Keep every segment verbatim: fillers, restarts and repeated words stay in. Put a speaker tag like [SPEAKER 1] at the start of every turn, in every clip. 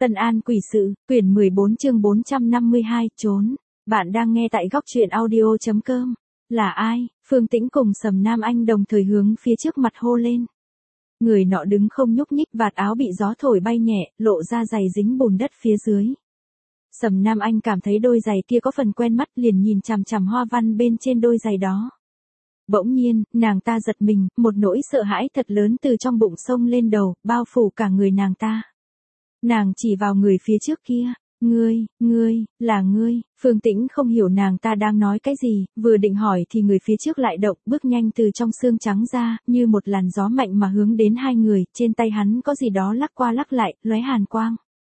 [SPEAKER 1] Tân An Quỷ Sự, quyển mười bốn chương bốn trăm năm mươi hai, trốn. Bạn đang nghe tại góc truyện audio.com. Là ai? Phương Tĩnh cùng Sầm Nam Anh đồng thời hướng phía trước mặt hô lên. Người nọ đứng không nhúc nhích, vạt áo bị gió thổi bay nhẹ, lộ ra giày dính bùn đất phía dưới. Sầm Nam Anh cảm thấy đôi giày kia có phần quen mắt, liền nhìn chằm chằm hoa văn bên trên đôi giày đó. Bỗng nhiên, nàng ta giật mình, một nỗi sợ hãi thật lớn từ trong bụng xông lên đầu, bao phủ cả người nàng ta. Nàng chỉ vào người phía trước kia. Ngươi, ngươi, là ngươi. Phương Tĩnh không hiểu nàng ta đang nói cái gì, vừa định hỏi thì người phía trước lại động, bước nhanh từ trong xương trắng ra, như một làn gió mạnh mà hướng đến hai người, trên tay hắn có gì đó lắc qua lắc lại, lóe hàn quang.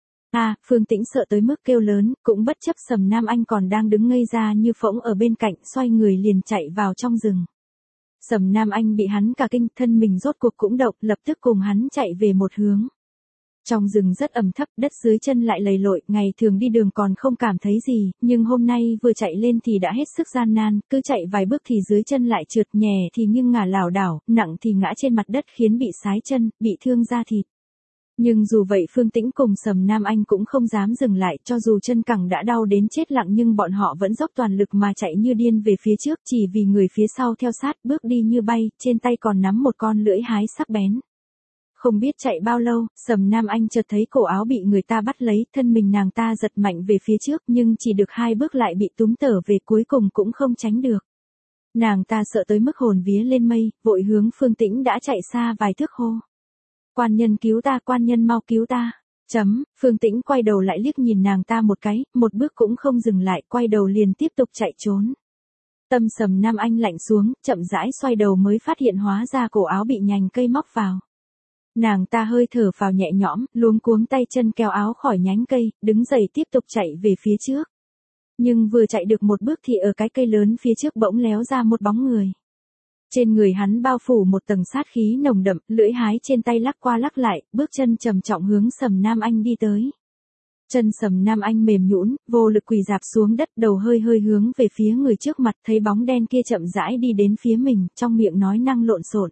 [SPEAKER 1] À, Phương Tĩnh sợ tới mức kêu lớn, cũng bất chấp Sầm Nam Anh còn đang đứng ngây ra như phỗng ở bên cạnh, xoay người liền chạy vào trong rừng. Sầm Nam Anh bị hắn cả kinh, thân mình rốt cuộc cũng động, lập tức cùng hắn chạy về một hướng. Trong rừng rất ẩm thấp, đất dưới chân lại lầy lội, ngày thường đi đường còn không cảm thấy gì, nhưng hôm nay vừa chạy lên thì đã hết sức gian nan, cứ chạy vài bước thì dưới chân lại trượt, nhẹ thì nghiêng ngả lảo đảo, nặng thì ngã trên mặt đất khiến bị sái chân, bị thương da thịt. Nhưng dù vậy Phương Tĩnh cùng Sầm Nam Anh cũng không dám dừng lại, cho dù chân cẳng đã đau đến chết lặng nhưng bọn họ vẫn dốc toàn lực mà chạy như điên về phía trước, chỉ vì người phía sau theo sát, bước đi như bay, trên tay còn nắm một con lưỡi hái sắc bén. Không biết chạy bao lâu, Sầm Nam Anh chợt thấy cổ áo bị người ta bắt lấy, thân mình nàng ta giật mạnh về phía trước, nhưng chỉ được hai bước lại bị túm tở về, cuối cùng cũng không tránh được. Nàng ta sợ tới mức hồn vía lên mây, vội hướng Phương Tĩnh đã chạy xa vài thước hô. Quan nhân cứu ta, quan nhân mau cứu ta. Chấm, Phương Tĩnh quay đầu lại liếc nhìn nàng ta một cái, một bước cũng không dừng lại, quay đầu liền tiếp tục chạy trốn. Tâm Sầm Nam Anh lạnh xuống, chậm rãi xoay đầu mới phát hiện hóa ra cổ áo bị nhành cây móc vào. Nàng ta hơi thở phào nhẹ nhõm, luống cuống tay chân kéo áo khỏi nhánh cây, đứng dậy tiếp tục chạy về phía trước. Nhưng vừa chạy được một bước thì ở cái cây lớn phía trước bỗng léo ra một bóng người. Trên người hắn bao phủ một tầng sát khí nồng đậm, lưỡi hái trên tay lắc qua lắc lại, bước chân trầm trọng hướng Sầm Nam Anh đi tới. Chân Sầm Nam Anh mềm nhũn, vô lực quỳ rạp xuống đất, đầu hơi hơi hướng về phía người trước mặt, thấy bóng đen kia chậm rãi đi đến phía mình, trong miệng nói năng lộn xộn.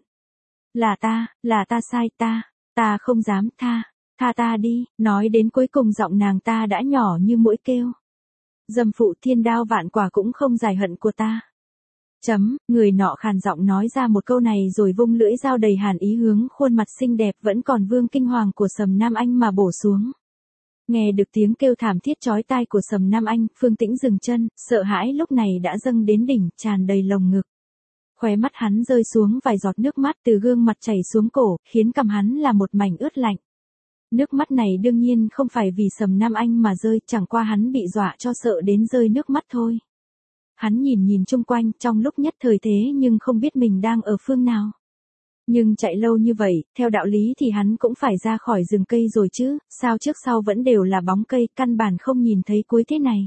[SPEAKER 1] Là ta, là ta sai, ta, ta không dám, tha, tha ta đi, nói đến cuối cùng giọng nàng ta đã nhỏ như mũi kêu. Dâm phụ thiên đao vạn quả cũng không giải hận của ta. Chấm, người nọ khàn giọng nói ra một câu này rồi vung lưỡi dao đầy hàn ý hướng khuôn mặt xinh đẹp vẫn còn vương kinh hoàng của Sầm Nam Anh mà bổ xuống. Nghe được tiếng kêu thảm thiết chói tai của Sầm Nam Anh, Phương Tĩnh dừng chân, sợ hãi lúc này đã dâng đến đỉnh, tràn đầy lồng ngực. Khóe mắt hắn rơi xuống vài giọt nước mắt từ gương mặt chảy xuống cổ, khiến cằm hắn là một mảnh ướt lạnh. Nước mắt này đương nhiên không phải vì Sầm Nam Anh mà rơi, chẳng qua hắn bị dọa cho sợ đến rơi nước mắt thôi. Hắn nhìn nhìn chung quanh, trong lúc nhất thời thế nhưng không biết mình đang ở phương nào. Nhưng chạy lâu như vậy, theo đạo lý thì hắn cũng phải ra khỏi rừng cây rồi chứ, sao trước sau vẫn đều là bóng cây, căn bản không nhìn thấy cuối thế này.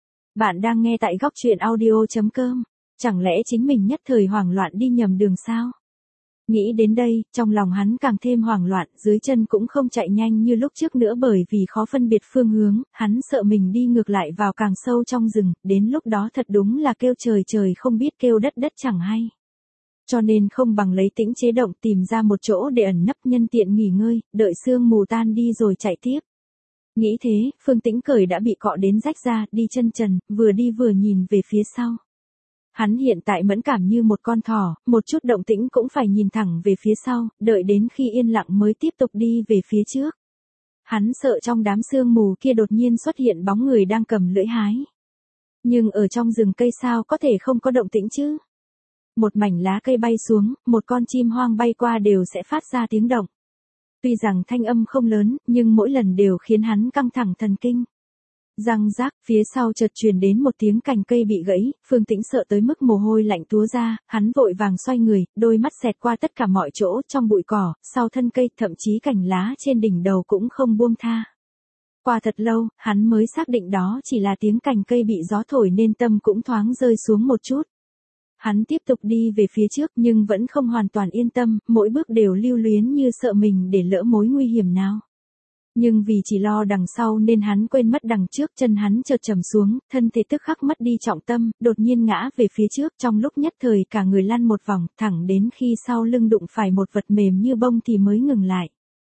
[SPEAKER 1] Bạn đang nghe tại góc truyện audio.com. Chẳng lẽ chính mình nhất thời hoảng loạn đi nhầm đường sao? Nghĩ đến đây, trong lòng hắn càng thêm hoảng loạn, dưới chân cũng không chạy nhanh như lúc trước nữa bởi vì khó phân biệt phương hướng, hắn sợ mình đi ngược lại vào càng sâu trong rừng, đến lúc đó thật đúng là kêu trời trời không biết kêu đất đất chẳng hay. Cho nên không bằng lấy tĩnh chế động tìm ra một chỗ để ẩn nấp nhân tiện nghỉ ngơi, đợi sương mù tan đi rồi chạy tiếp. Nghĩ thế, Phương Tĩnh cởi đã bị cọ đến rách ra, đi chân trần, vừa đi vừa nhìn về phía sau. Hắn hiện tại mẫn cảm như một con thỏ, một chút động tĩnh cũng phải nhìn thẳng về phía sau, đợi đến khi yên lặng mới tiếp tục đi về phía trước. Hắn sợ trong đám sương mù kia đột nhiên xuất hiện bóng người đang cầm lưỡi hái. Nhưng ở trong rừng cây sao có thể không có động tĩnh chứ? Một mảnh lá cây bay xuống, một con chim hoang bay qua đều sẽ phát ra tiếng động. Tuy rằng thanh âm không lớn, nhưng mỗi lần đều khiến hắn căng thẳng thần kinh. Răng rác, phía sau chợt truyền đến một tiếng cành cây bị gãy, Phương Tĩnh sợ tới mức mồ hôi lạnh túa ra, hắn vội vàng xoay người, đôi mắt xẹt qua tất cả mọi chỗ, trong bụi cỏ, sau thân cây, thậm chí cành lá trên đỉnh đầu cũng không buông tha. Qua thật lâu, hắn mới xác định đó chỉ là tiếng cành cây bị gió thổi nên tâm cũng thoáng rơi xuống một chút. Hắn tiếp tục đi về phía trước nhưng vẫn không hoàn toàn yên tâm, mỗi bước đều lưu luyến như sợ mình để lỡ mối nguy hiểm nào. Nhưng vì chỉ lo đằng sau nên hắn quên mất đằng trước, chân hắn chợt trầm xuống, thân thể tức khắc mất đi trọng tâm, đột nhiên ngã về phía trước, trong lúc nhất thời cả người lăn một vòng, thẳng đến khi sau lưng đụng phải một vật mềm như bông thì mới ngừng lại.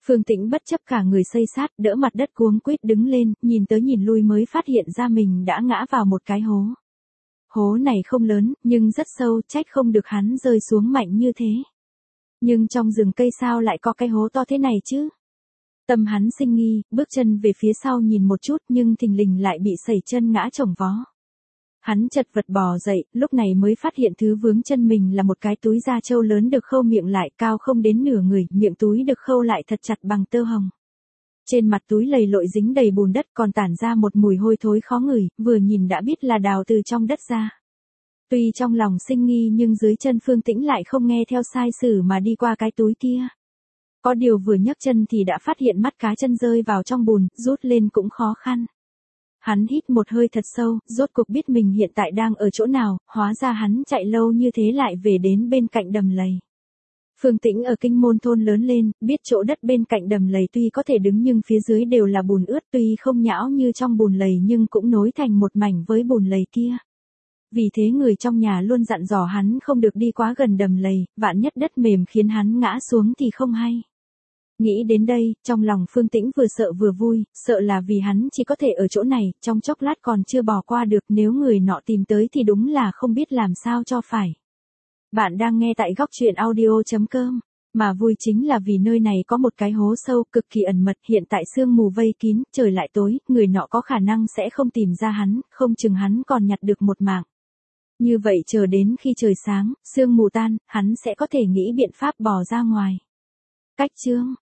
[SPEAKER 1] Phương Tĩnh bất chấp cả người xây sát, đỡ mặt đất cuống quýt đứng lên, nhìn tới nhìn lui mới phát hiện ra mình đã ngã vào một cái hố. Hố này không lớn, nhưng rất sâu, trách không được hắn rơi xuống mạnh như thế. Nhưng trong rừng cây sao lại có cái hố to thế này chứ? Tâm hắn sinh nghi, bước chân về phía sau nhìn một chút nhưng thình lình lại bị sẩy chân ngã chồng vó. Hắn chật vật bò dậy, lúc này mới phát hiện thứ vướng chân mình là một cái túi da trâu lớn được khâu miệng lại, cao không đến nửa người, miệng túi được khâu lại thật chặt bằng tơ hồng. Trên mặt túi lầy lội dính đầy bùn đất còn tản ra một mùi hôi thối khó ngửi, vừa nhìn đã biết là đào từ trong đất ra. Tuy trong lòng sinh nghi nhưng dưới chân Phương Tĩnh lại không nghe theo sai sử mà đi qua cái túi kia. Có điều vừa nhấc chân thì đã phát hiện mắt cá chân rơi vào trong bùn, rút lên cũng khó khăn. Hắn hít một hơi thật sâu, rốt cuộc biết mình hiện tại đang ở chỗ nào, hóa ra hắn chạy lâu như thế lại về đến bên cạnh đầm lầy. Phương Tĩnh ở Kinh Môn thôn lớn lên, biết chỗ đất bên cạnh đầm lầy tuy có thể đứng nhưng phía dưới đều là bùn ướt, tuy không nhão như trong bùn lầy nhưng cũng nối thành một mảnh với bùn lầy kia. Vì thế người trong nhà luôn dặn dò hắn không được đi quá gần đầm lầy, vạn nhất đất mềm khiến hắn ngã xuống thì không hay. Nghĩ đến đây, trong lòng Phương Tĩnh vừa sợ vừa vui, sợ là vì hắn chỉ có thể ở chỗ này, trong chốc lát còn chưa bò qua được, nếu người nọ tìm tới thì đúng là không biết làm sao cho phải. Bạn đang nghe tại góc truyện audio chấm com, mà vui chính là vì nơi này có một cái hố sâu cực kỳ ẩn mật, hiện tại sương mù vây kín, trời lại tối, người nọ có khả năng sẽ không tìm ra hắn, không chừng hắn còn nhặt được một mạng. Như vậy chờ đến khi trời sáng, sương mù tan, hắn sẽ có thể nghĩ biện pháp bò ra ngoài. Cách chương